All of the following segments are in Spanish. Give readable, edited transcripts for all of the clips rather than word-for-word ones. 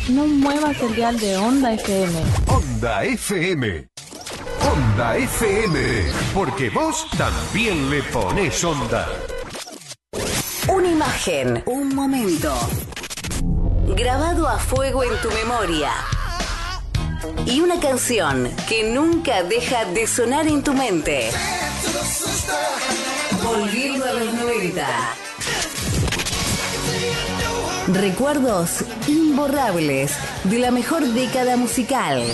no muevas el dial de Onda FM. Onda FM. Onda FM. Porque vos también le ponés onda. Una imagen, un momento, grabado a fuego en tu memoria. Y una canción que nunca deja de sonar en tu mente. Volviendo a los 90. Recuerdos imborrables de la mejor década musical.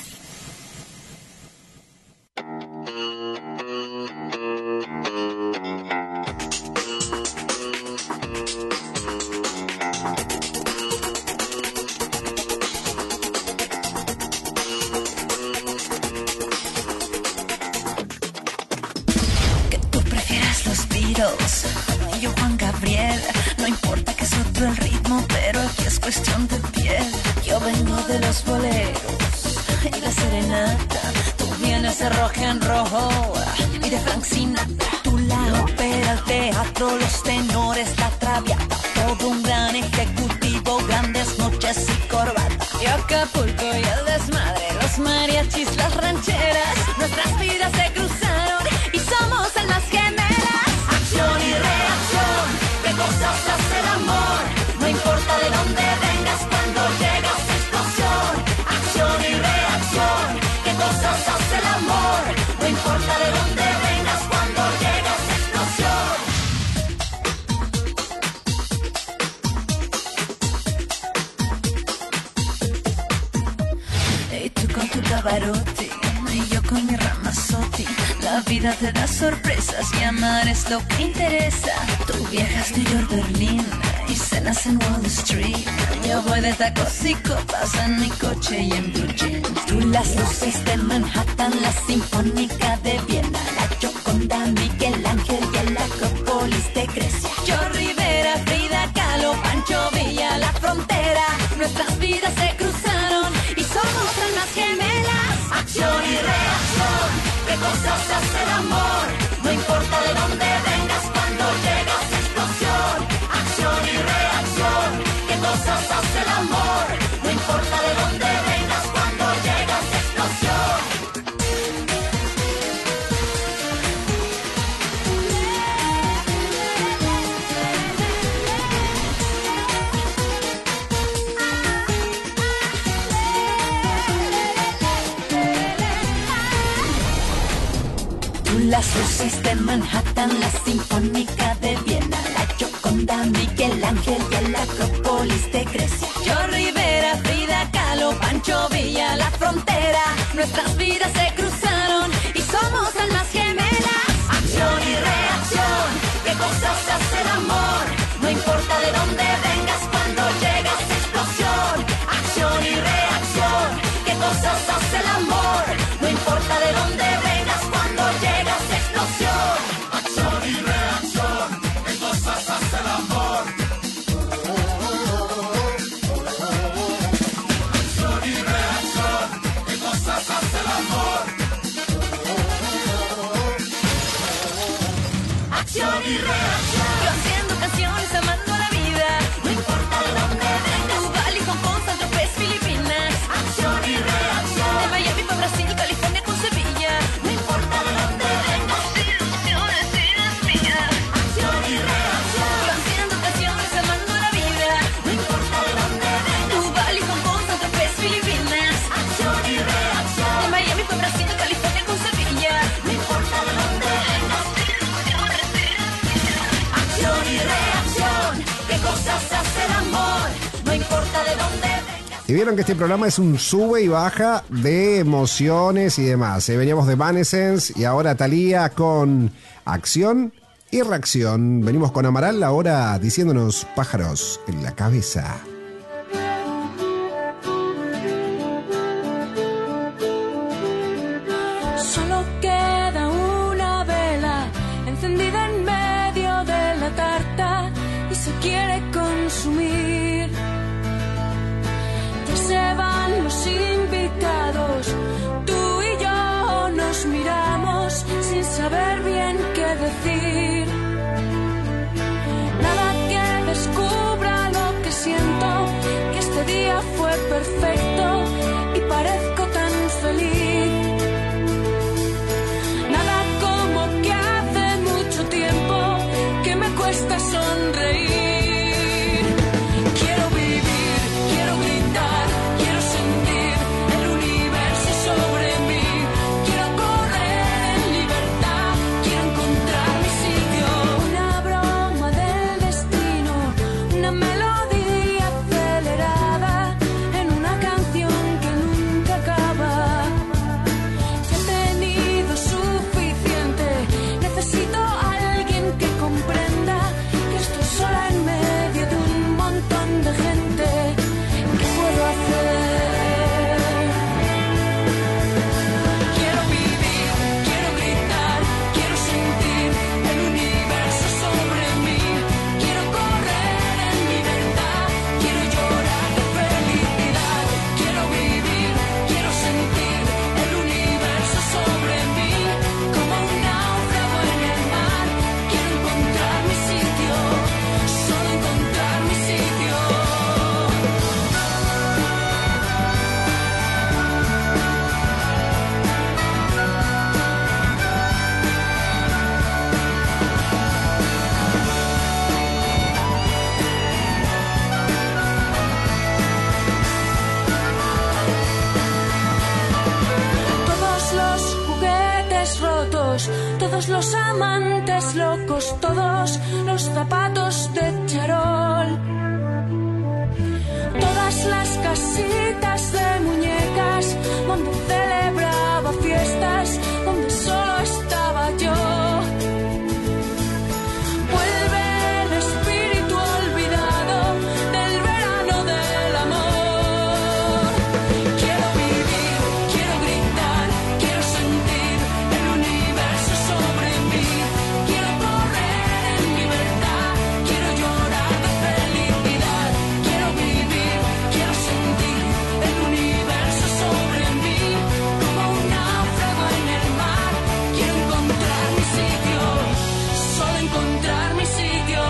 Yo Juan Gabriel, no importa que es otro el ritmo, pero aquí es cuestión de piel. Yo vengo de los boleros y la serenata, tú vienes de rojo en rojo y de Frank Sinatra. Tú la ópera, el teatro, los tenores, la traviata, todo un gran ejecutivo, grandes noches y corbata. Y Acapulco y el desmadre, los mariachis, las rancheras, nuestras vidas se cruzaron y somos almas gemelas. Acción y reacción, qué cosas hace el amor, no importa de dónde vengas cuando llegas explosión. Acción y reacción, qué cosas hace el amor, no importa de dónde vengas cuando llegas explosión. Y tú con tu Pavarotti y yo con mi Ramazzotti. La vida te da sorpresas y amar es lo que interesa. Tú viajas New York, Berlín y cenas en Wall Street. Yo voy de tacos y copas en mi coche y en blue jeans. Tú las luces de Manhattan, la Sinfónica de Viena, la Gioconda, Miguel Ángel y el Acrópolis de Grecia. Yo Rivera, Frida Kahlo, Pancho Villa, la frontera. Nuestras vidas se cruzaron y somos almas gemelas. Acción y reacción, qué cosas hace el amor, no importa de dónde vengas cuando llegas explosión. Acción y reacción, qué cosas hace el amor, no importa de dónde vengas cuando llegas explosión. Las luces de Manhattan, la Sinfónica de Viena, la Gioconda, Miguel Ángel y el Acrópolis de Grecia. Yo Rivera, Frida Kahlo, Pancho Villa, la frontera. Nuestras vidas se cruzaron y somos almas gemelas. Acción y reacción, qué cosas hace el amor, no importa de dónde vengas cuando llegas explosión. Acción y reacción, qué cosas hace el amor, no importa de dónde vengas cuando llegas explosión. Acción y reacción, qué cosas hace el amor. Acción y reacción, qué cosas hace el amor. Acción y reacción. Yo haciendo canciones amando la vida, no importa de dónde vengas. Tuval y Hong Kong, San Tropez, Filipinas. Acción y reacción. De Miami para Brasil, California con Sevilla, no importa de dónde vengas. Acción y reacción. Yo haciendo canciones amando la vida, no importa de dónde vengas. Tuval y Hong Kong, San Tropez, Filipinas. Acción y reacción. De Miami para Brasil, California con Sevilla, no importa de dónde vengas. Acción y reacción, qué cosas hace el amor, no importa de dónde vengas. Y vieron que este programa es un sube y baja de emociones y demás. Veníamos de Evanescence y ahora Thalía con Acción y Reacción. Venimos con Amaral ahora diciéndonos pájaros en la cabeza. Solo queda una vela encendida en medio de la tarta y se quiere consumir. Ya se van los invitados, tú y yo nos miramos sin saber bien qué decir. Nada que descubra lo que siento, perfecto y parezco tan feliz. Nada como que hace mucho tiempo que me cuesta sonreír. Quiero vivir, quiero gritar, quiero sentir el universo sobre mí. Quiero correr en libertad, quiero encontrar mi sitio. Una broma del destino, una melodía acelerada en una canción que nunca acaba. Ya he tenido suficiente, necesito a alguien que comprenda que estoy sola en medio de un montón de gente. ¿Qué puedo hacer? Quiero vivir, quiero gritar, quiero sentir el universo sobre mí. Quiero correr en libertad, quiero llorar de felicidad. Quiero vivir, quiero sentir el universo sobre mí. Como un náufrago en el mar, quiero encontrar mi sitio, solo encontrar mi sitio. Todos los juguetes rotos, todos los amantes locos, todos los zapatos de charol, todas las casitas de muñecas donde celebraba fiestas, donde solo estaba yo. Vuelve el espíritu olvidado del verano del amor. Quiero vivir, quiero gritar, quiero sentir el universo sobre mí. Quiero correr en libertad, quiero llorar de felicidad. Quiero vivir, quiero sentir el universo sobre mí. Como un náufrago en el mar, quiero encontrar mi sitio, solo encontrar mi sitio.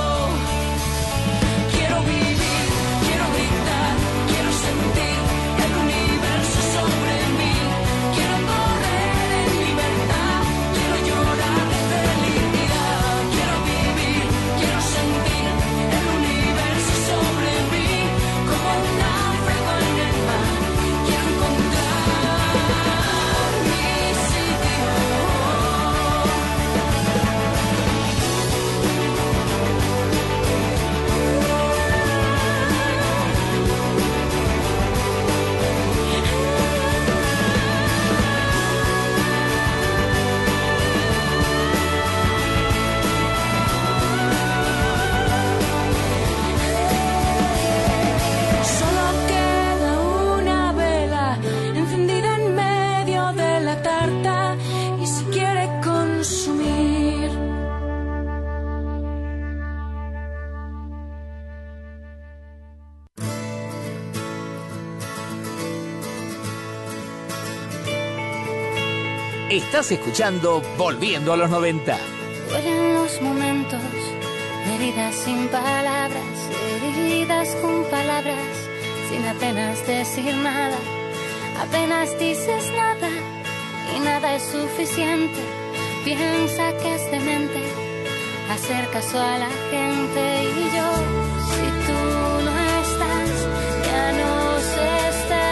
Quiero vivir, quiero gritar, quiero sentir el universo sobre mí. Quiero correr en libertad, quiero llorar de felicidad. Quiero vivir, quiero sentir el universo sobre mí. Como un náufrago en el mar, quiero encontrar mi sitio. Solo queda una vela encendida en medio de la tarta y se quiere consumir. Estás escuchando Volviendo a los 90. Duelen los momentos, heridas sin palabras, heridas con palabras, sin apenas decir nada. Apenas dices nada y nada es suficiente. Piensa que es demente hacer caso a la gente. Y yo, si tú no estás, ya no sé estar.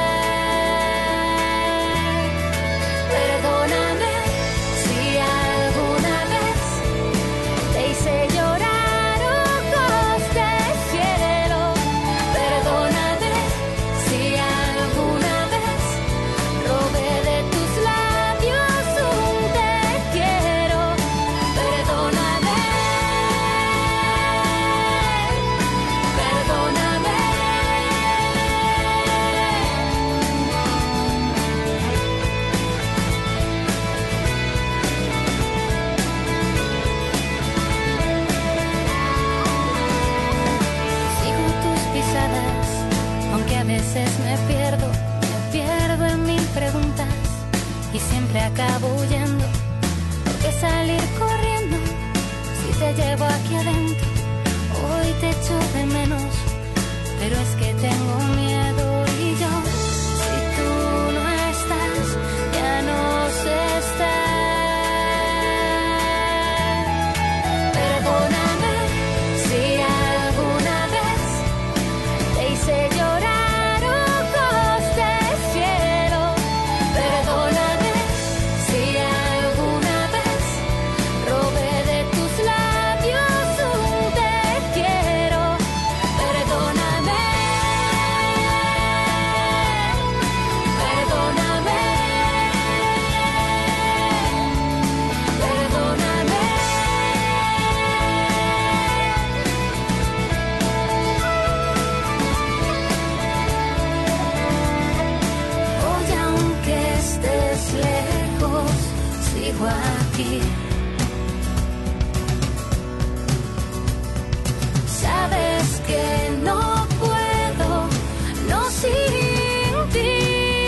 Perdóname si alguna vez te hice llorar ojos de cielo. Perdóname si alguna vez robé de tus labios un te quiero. Perdóname, perdóname. Sigo tus pisadas, aunque a veces me pierdo en mil preguntas y siempre acabo huyendo. ¿Por qué salir corriendo si te llevo aquí adentro? Hoy te echo de menos, pero es que tengo miedo. sigo aquí. Sabes que no puedo, no sin ti.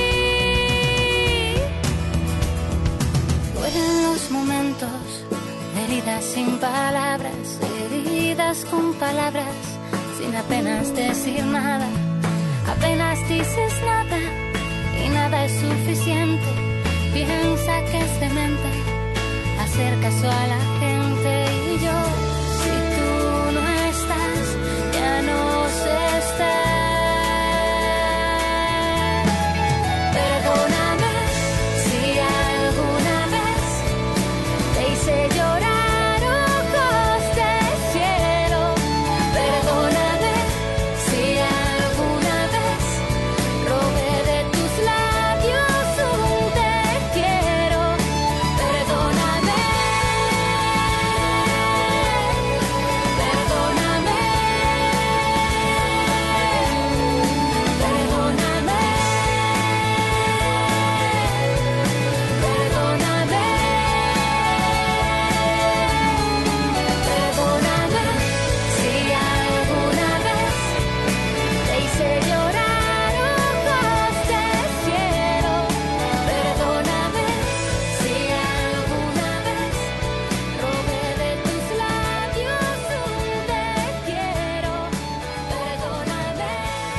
Duelen los momentos, heridas sin palabras, heridas con palabras, sin apenas decir nada. Apenas dices nada y nada es suficiente. Piensa que es demente hacer caso a la gente y yo, si tú no estás, ya no sé estar. Perdóname si alguna vez te hice llorar ojos de cielo. Perdóname si alguna vez robé de tus labios un te quiero. Perdóname, perdóname, perdóname, perdóname. Perdóname si alguna vez te hice llorar ojos de cielo. Perdóname si alguna vez robé de tus labios un te quiero. Perdóname,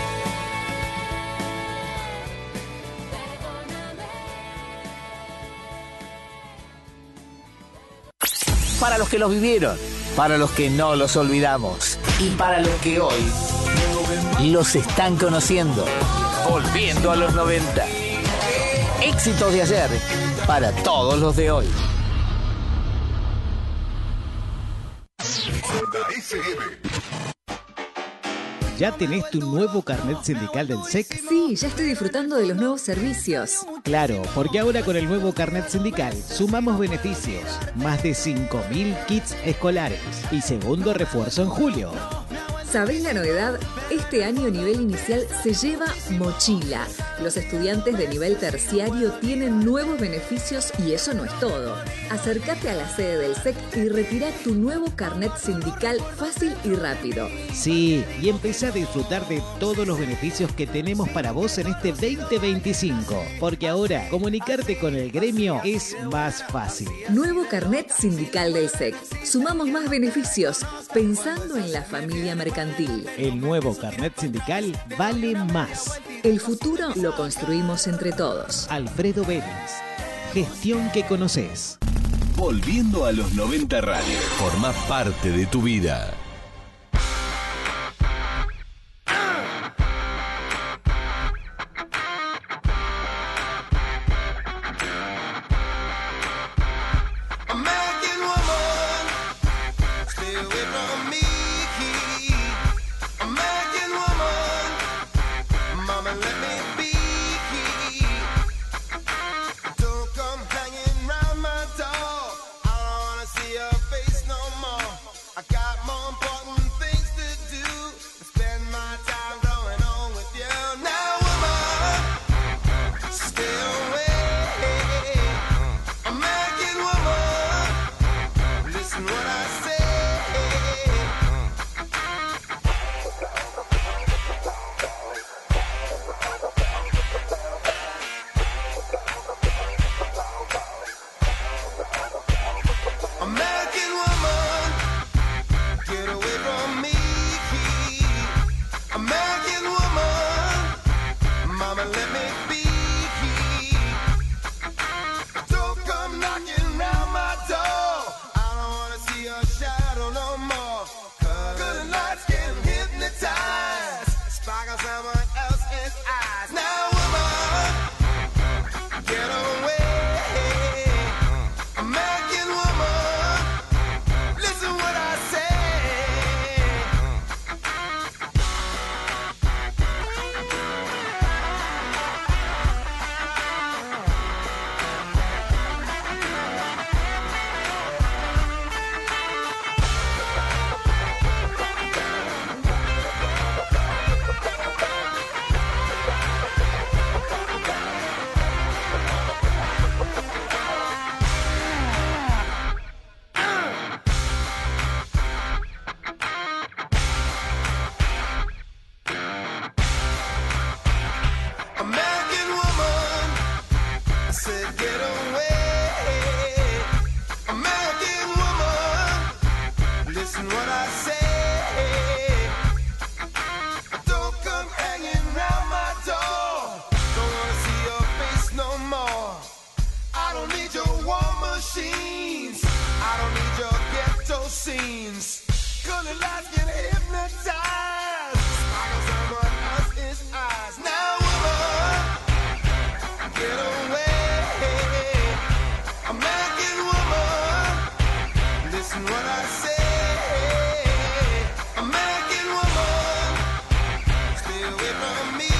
Para los que los vivieron, para los que no los olvidamos y para los que hoy los están conociendo. Volviendo a los 90. Éxitos de ayer para todos los de hoy. Onda FM. ¿Ya tenés tu nuevo carnet sindical del SEC? Sí, ya estoy disfrutando de los nuevos servicios. Claro, porque ahora con el nuevo carnet sindical sumamos beneficios. Más de 5.000 kits escolares y segundo refuerzo en julio. ¿Sabés la novedad? Este año nivel inicial se lleva mochila. Los estudiantes de nivel terciario tienen nuevos beneficios y eso no es todo. Acércate a la sede del SEC y retira tu nuevo carnet sindical fácil y rápido. Sí, y empecé a disfrutar de todos los beneficios que tenemos para vos en este 2025. Porque ahora comunicarte con el gremio es más fácil. Nuevo carnet sindical del SEC. Sumamos más beneficios pensando en la familia mercantil. El nuevo carnet sindical vale más. El futuro lo construimos entre todos. Alfredo Vélez. Gestión que conoces. Volviendo a los 90 Radio. Forma parte de tu vida. routines. I don't need your ghetto scenes. Color lights get hypnotized. Sparkles on what else is eyes. Now, woman, get away. American woman, listen what I say. American woman, stay away from me.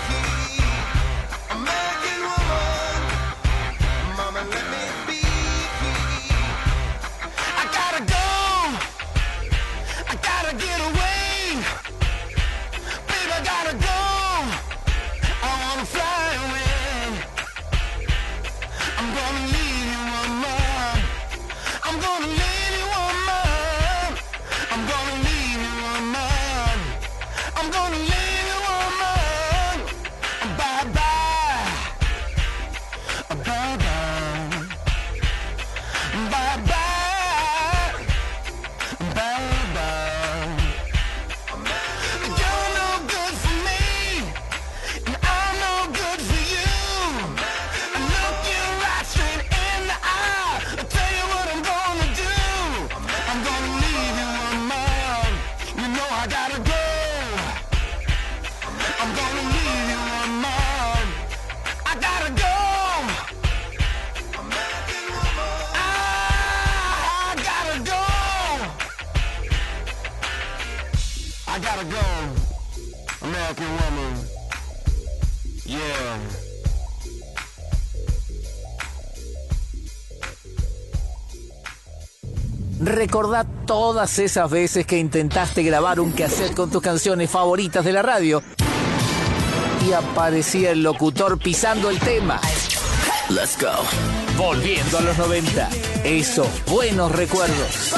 American woman, mama, let me be. I gotta go. I gotta get away. Baby, I gotta go. I wanna fly away. I'm gonna leave you, woman. I'm gonna leave you, woman. I'm gonna leave you, woman. I'm gonna leave you, woman. Bye bye. Bye bye. Bye bye. Bye bye. You're no good for me, and I'm no good for you. I look you right straight in the eye. I'll tell you what I'm gonna do. I'm gonna leave you, woman. You know I gotta go. I'm gonna leave you, woman. I gotta go. I gotta go. I gotta go. American woman. Yeah. Recordá todas esas veces que intentaste grabar un cassette con tus canciones favoritas de la radio y aparecía el locutor pisando el tema. Let's go. Volviendo a los 90. Esos buenos recuerdos.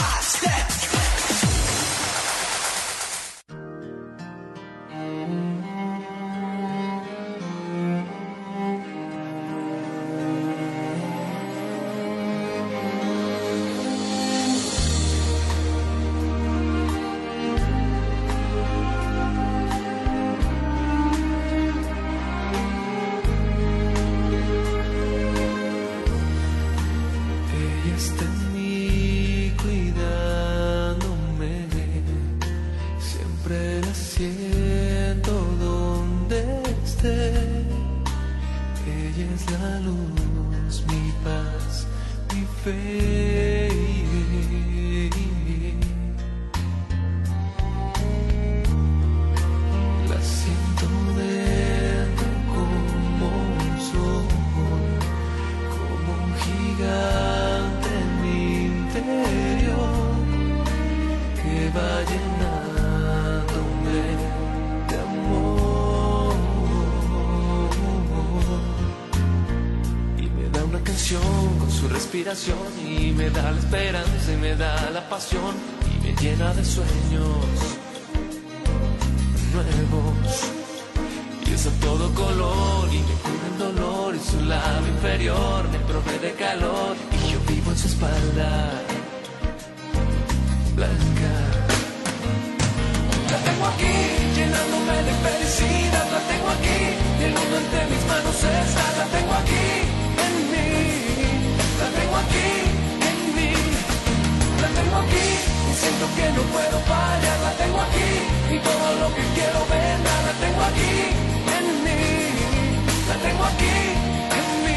Ella está en mí cuidándome, siempre la siento donde esté. Ella es la luz, mi paz, mi fe. La siento dentro como un sol, como un gigante en mi interior, que va llenándome de amor. Y me da una canción con su respiración, y me da la esperanza, y me da la pasión, y me llena de sueños nuevos. Y es a todo color y me cura el dolor, y su labio inferior me provee de calor, y yo vivo en su espalda blanca. La tengo aquí, llenándome de felicidad. La tengo aquí, y el mundo entre mis manos está. La tengo aquí, en mí. La tengo aquí, en mí. La tengo aquí, y siento que no puedo fallar. La tengo aquí, y todo lo que quiero ver. La tengo aquí, en mí. La tengo aquí, en mí.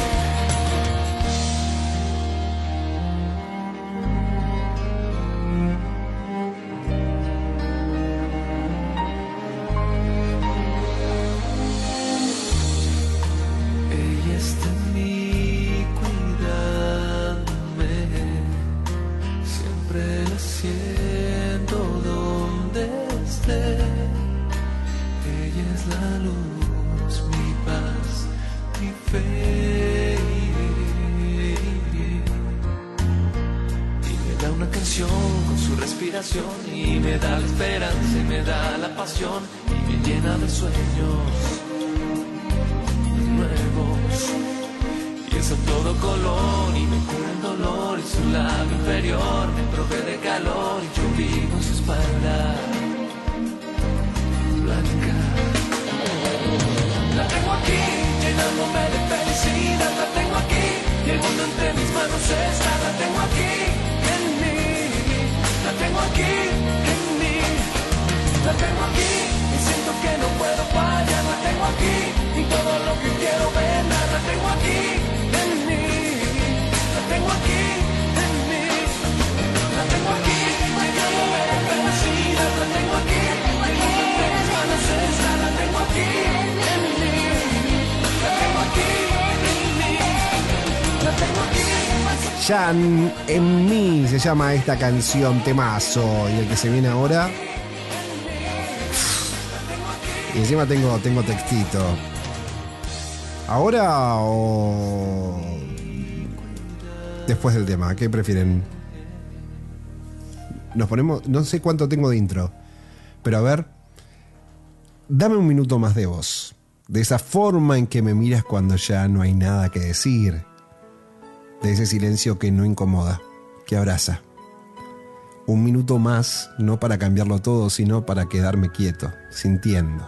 Ella está en mí cuidándome, siempre la siento donde esté. Ella es la luz, mi paz, mi fe. Y me da una canción con su respiración, y me da la esperanza, y me da la pasión, y me llena de sueños nuevos. Y es a todo color, y me cura el dolor, y su labio inferior me provee de calor, y yo vivo en su espalda blanca. La tengo aquí, llenándome de felicidad. La tengo aquí, y el mundo entre mis manos es. Jan en mí se llama esta canción, temazo. Y el que se viene ahora. Y encima tengo textito. ¿Ahora o después del tema? ¿Qué prefieren? Nos ponemos. No sé cuánto tengo de intro. Pero a ver. Dame un minuto más de voz. De esa forma en que me miras cuando ya no hay nada que decir. De ese silencio que no incomoda, que abraza. Un minuto más, no para cambiarlo todo, sino para quedarme quieto, sintiendo.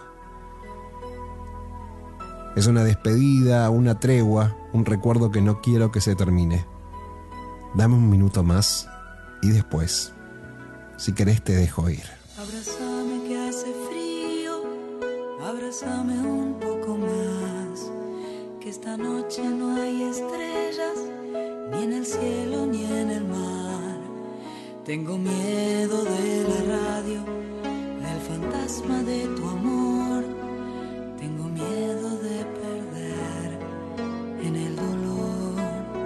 Es una despedida, una tregua, un recuerdo que no quiero que se termine. Dame un minuto más y después, si querés, te dejo ir. Abrázame que hace frío, abrázame un poco más, que esta noche no hay estrellas, ni en el cielo ni en el mar. Tengo miedo de la radio, del fantasma de tu amor. Tengo miedo de perder en el dolor.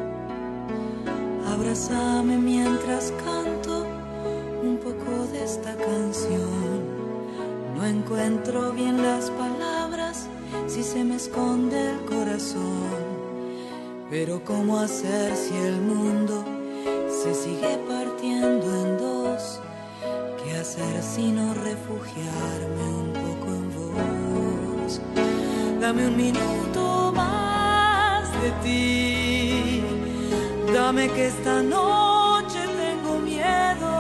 Abrázame mientras canto un poco de esta canción. No encuentro bien las palabras si se me esconde el corazón. Pero ¿cómo hacer si el mundo se sigue partiendo en dos? ¿Qué hacer si no refugiarme un poco en vos? Dame un minuto más de ti. Dame que esta noche tengo miedo.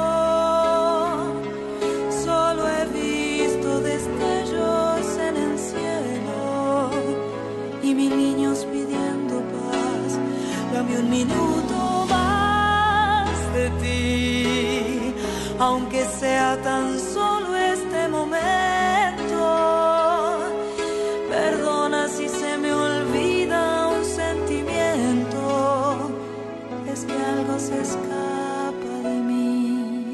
Solo he visto destellos en el cielo y mil niños pidiendo paz. Dame un minuto más de ti, aunque sea tan solo este momento. Perdona si se me olvida un sentimiento, es que algo se escapa de mí.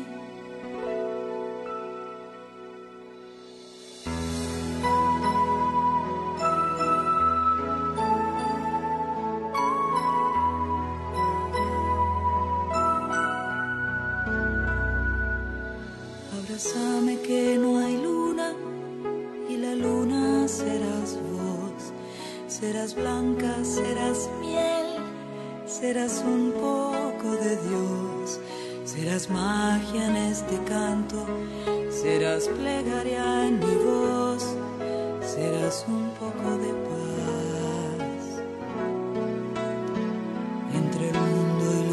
Abrázame que no hay luna y la luna serás vos. Serás blanca, serás miel, serás un poco de Dios. Serás magia en este canto, serás plegaria en mi voz. Serás un poco de paz entre el mundo y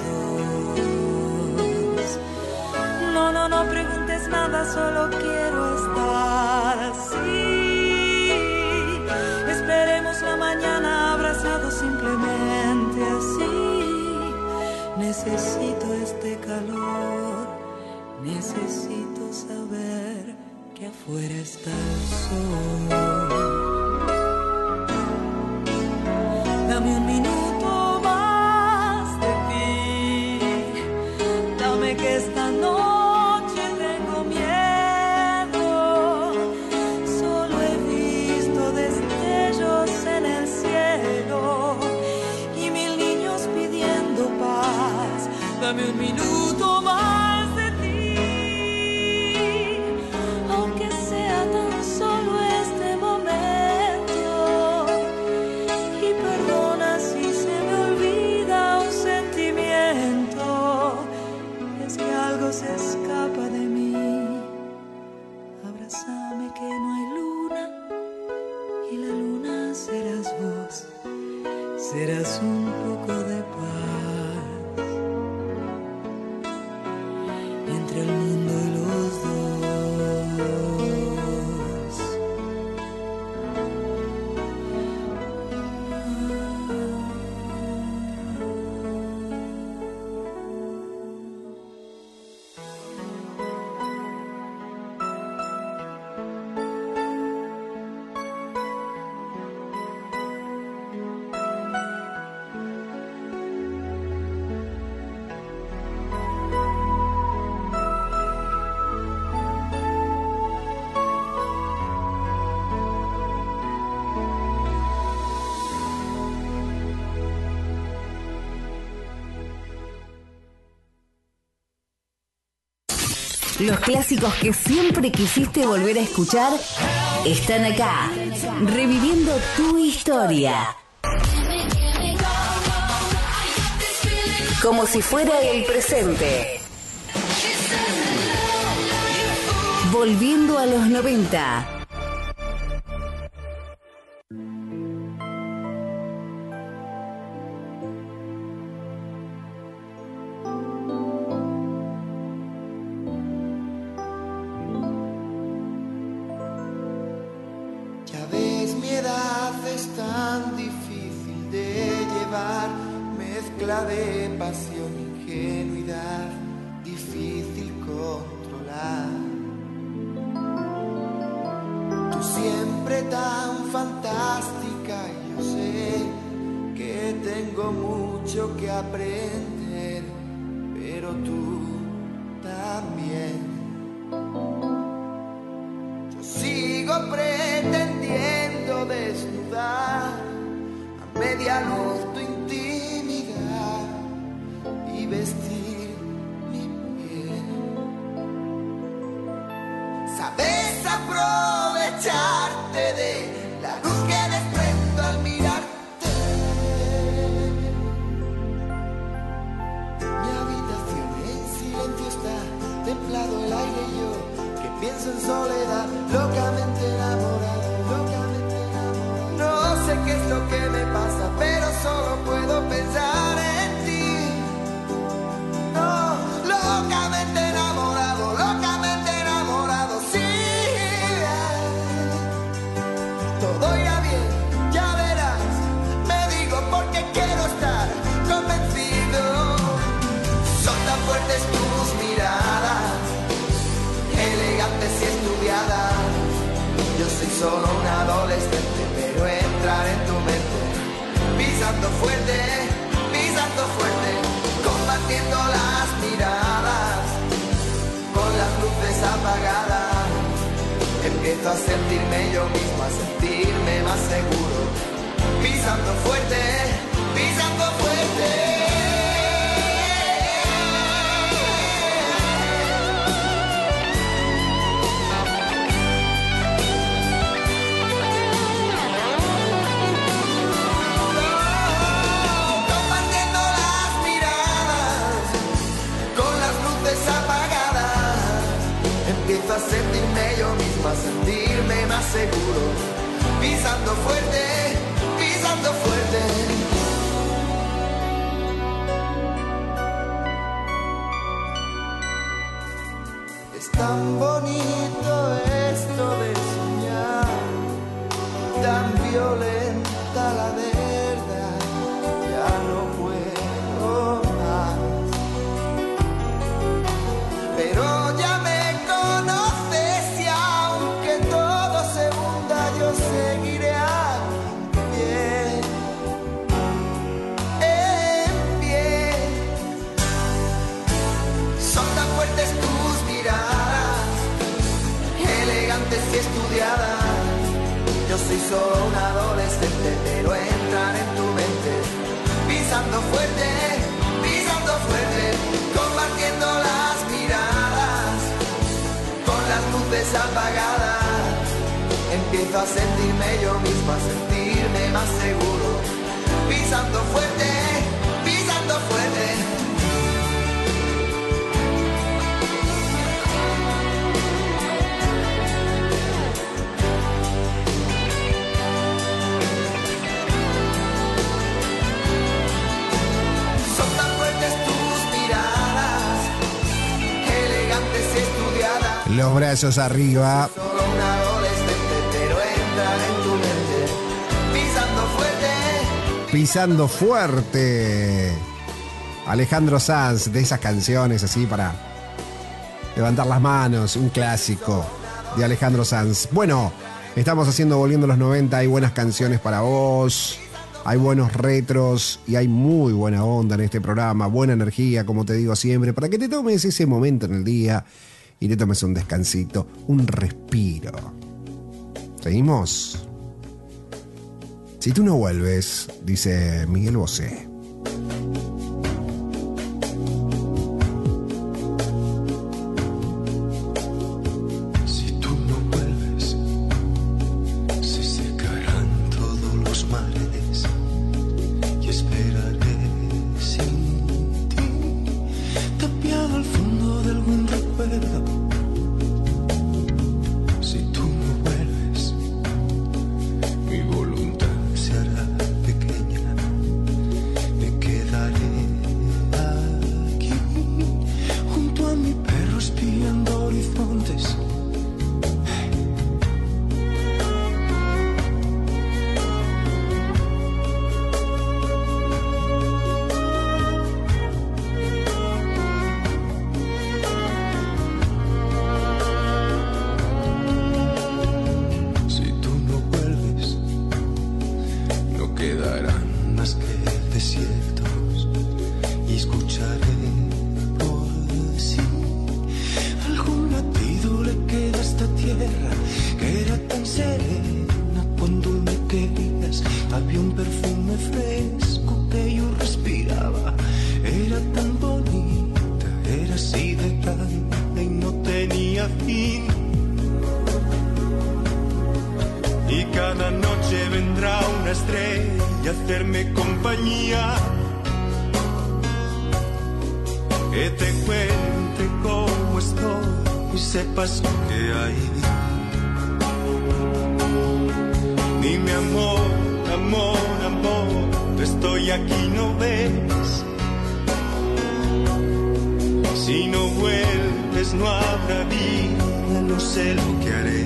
los dos. No preguntes nada, solo quiero estar así. Esperemos la mañana abrazados simplemente así. Necesito este calor, necesito saber que afuera está el sol. Dame un minuto más de ti, dame que esta noche tengo miedo. Solo he visto destellos en el cielo y mil niños pidiendo paz. Dame un minuto más de ti, aunque sea tan solo este momento. Y perdona si se me olvida un sentimiento, es que algo se escapa de mí. Abrázame que no hay luna y la luna serás vos. Serás un poco de paz entre el mundo y los dos. Los clásicos que siempre quisiste volver a escuchar están acá, reviviendo tu historia. Como si fuera el presente. Volviendo a los 90. Ya ves, mi edad es tan difícil de llevar, mezcla de pasión, ingenuidad, difícil controlar. Tú siempre tan fantástica, yo sé que tengo mucho que aprender, pero tú también. Yo sigo pretendiendo desnudar a media luz tu intimidad y vestir mi piel. Sabes aprovecharte de la luz que desprendo al mirarte. Mi habitación en silencio está, templado el aire y yo que pienso en soledad, locamente enamorado, locamente enamorado. No sé qué es lo que me pasa, pero solo puedo pensar en ti. No, locamente enamorado, sí. Todo irá bien, ya verás. Me digo porque quiero estar convencido. Son tan fuertes tus miradas, elegantes y estudiadas. Yo soy solo un adolescente, pero entrar en tu mente, pisando fuerte, combatiendo las miradas, con las luces apagadas. Empiezo a sentirme yo mismo, a sentirme más seguro, pisando fuerte, pisando fuerte. Empiezo a sentirme yo mismo, a sentirme más seguro, pisando fuerte, pisando fuerte. Es tan bonito esto de soñar, tan violenta la verdad, ya no puedo más. Pero ya me conoces y aunque todo se hunda, yo seguiré en pie. Son tan fuertes tus miradas, elegantes y estudiadas. Yo soy solo un adolescente, pero entrar en tu mente, pisando fuerte, compartiendo las miradas, con las luces apagadas. Empiezo a sentirme yo mismo, a sentirme más seguro, pisando fuerte, pisando fuerte. Los brazos arriba. Solo un adolescente, pero entrar en tu mente, Pisando fuerte. Alejandro Sanz, de esas canciones así para levantar las manos, un clásico de Alejandro Sanz. Bueno, estamos haciendo Volviendo a los 90, hay buenas canciones para vos, hay buenos retros y hay muy buena onda en este programa, buena energía, como te digo siempre, para que te tomes ese momento en el día y te tomes un descansito, un respiro. ¿Seguimos? Si tú no vuelves, dice Miguel Bosé. querías. Había un perfume fresco que yo respiraba. Era tan bonita, era así de grande y no tenía fin. Y cada noche vendrá una estrella a hacerme compañía, que te cuente cómo estoy y sepas lo que hay. Dime amor, amor, amor, estoy aquí, ¿no ves? Si no vuelves no habrá vida, no sé lo que haré.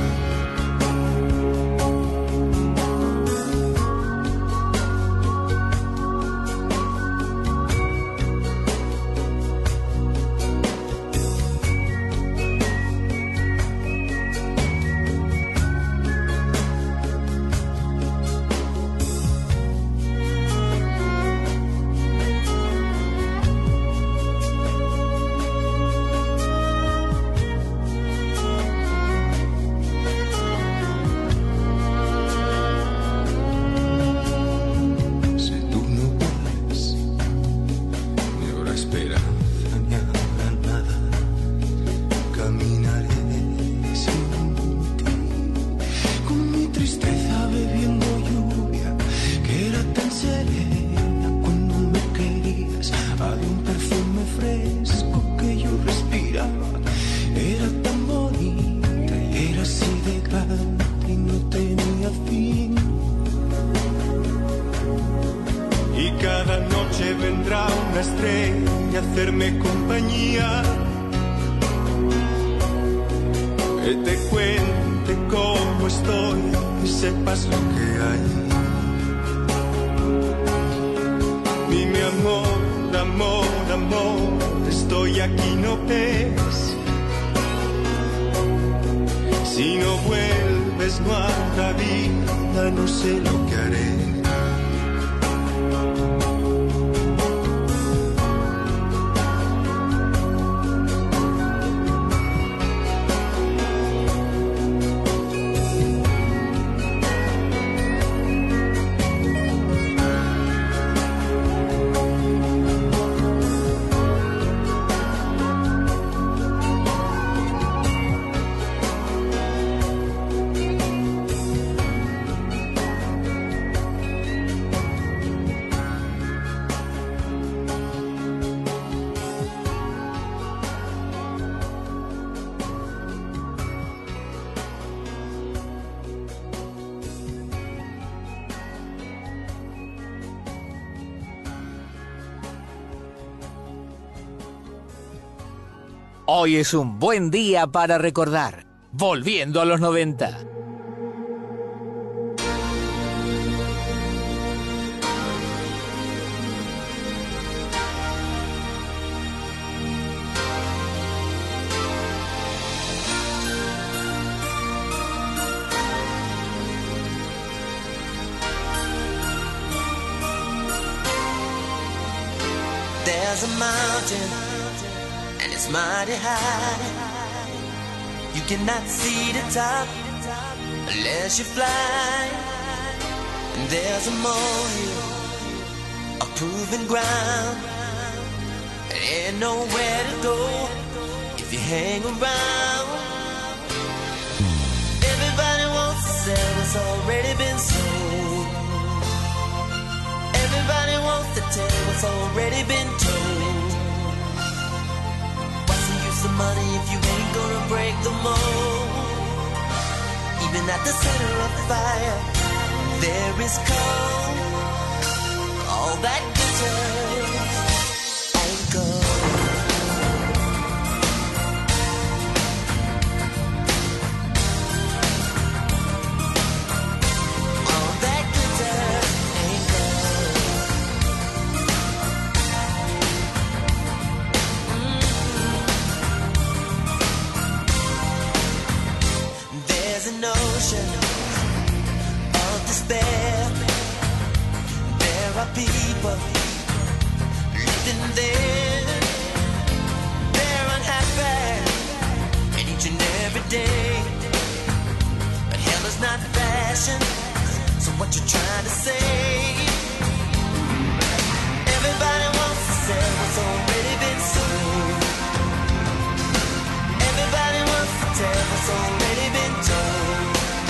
Hoy es un buen día para recordar, volviendo a los 90. There's a mountain and it's mighty high. You cannot see the top unless you fly. And there's a molehill, a proven ground. There ain't nowhere to go if you hang around. Everybody wants to sell what's already been sold. Everybody wants to tell what's already been told. What's the use of money if you ain't gonna break the mold? Even at the center of the fire, there is cold. All that glitters ain't gold. Of despair, there are people living there. They're unhappy, and each and every day. But hell is not fashion, what you're trying to say. Everybody wants to sell what's already been sold. Everybody wants to tell what's already been told.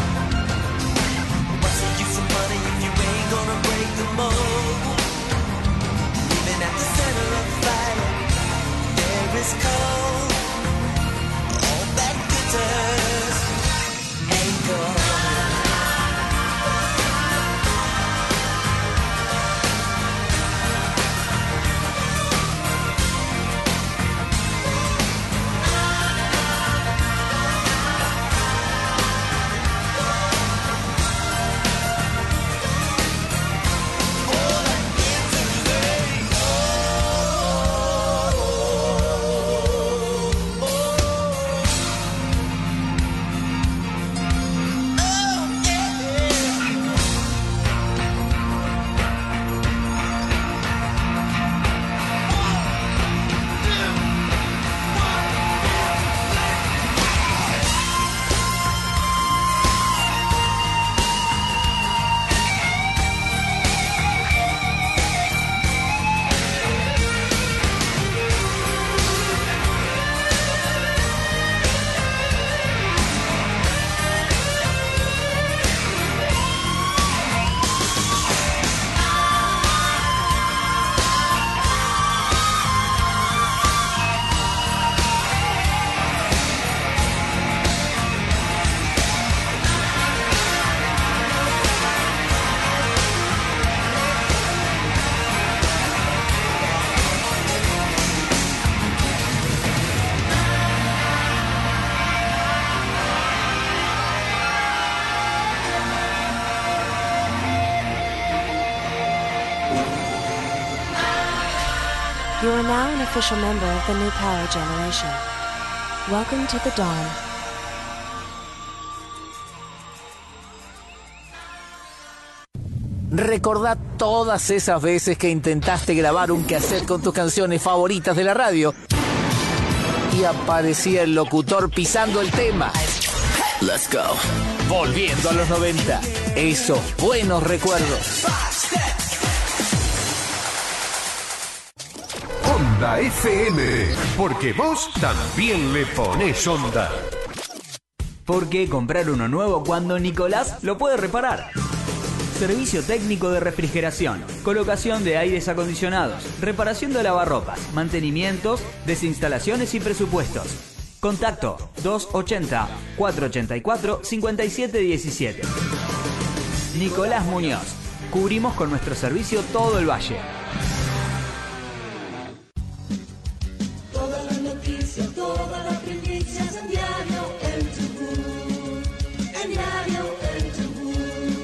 What's the use of money if you ain't gonna break the mold? Even at the center of fire, there is cold. All that glitters ain't gold. You are now an official member of the New Power Generation. Welcome to the dawn. Recordá todas esas veces que intentaste grabar un cassette con tus canciones favoritas de la radio y aparecía el locutor pisando el tema. Let's go. Volviendo a los 90. Esos buenos recuerdos. Onda FM, porque vos también le ponés onda. ¿Por qué comprar uno nuevo cuando Nicolás lo puede reparar? Servicio técnico de refrigeración, colocación de aires acondicionados, reparación de lavarropas, mantenimientos, desinstalaciones y presupuestos. Contacto 280-484-5717. Nicolás Muñoz. Cubrimos con nuestro servicio todo el valle. Todas las noticias, todas las primicias en diario El Chubut. En diario El Chubut.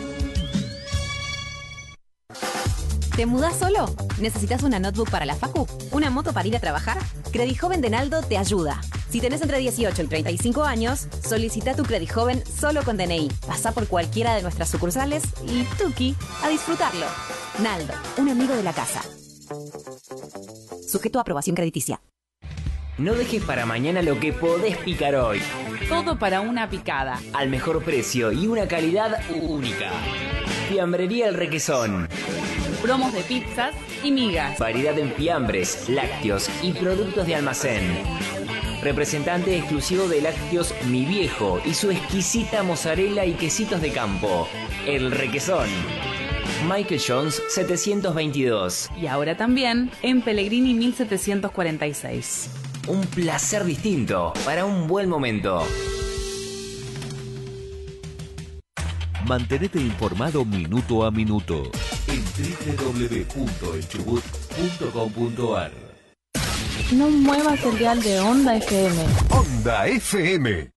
¿Te mudás solo? ¿Necesitas una notebook para la facu? ¿Una moto para ir a trabajar? Credijoven de Naldo te ayuda. Si tenés entre 18 y 35 años, solicita tu Credijoven solo con DNI. Pasá por cualquiera de nuestras sucursales y tuki, a disfrutarlo. Naldo, un amigo de la casa. Sujeto a aprobación crediticia. No dejes para mañana lo que podés picar hoy. Todo para una picada. Al mejor precio y una calidad única. Fiambrería El Requesón. Promos de pizzas y migas. Variedad en fiambres, lácteos y productos de almacén. Representante exclusivo de Lácteos Mi Viejo y su exquisita mozzarella y quesitos de campo. El Requesón. Michael Jones 722. Y ahora también en Pellegrini 1746. Un placer distinto para un buen momento. Mantenete informado minuto a minuto en www.elchubut.com.ar. No muevas el dial de Onda FM. Onda FM.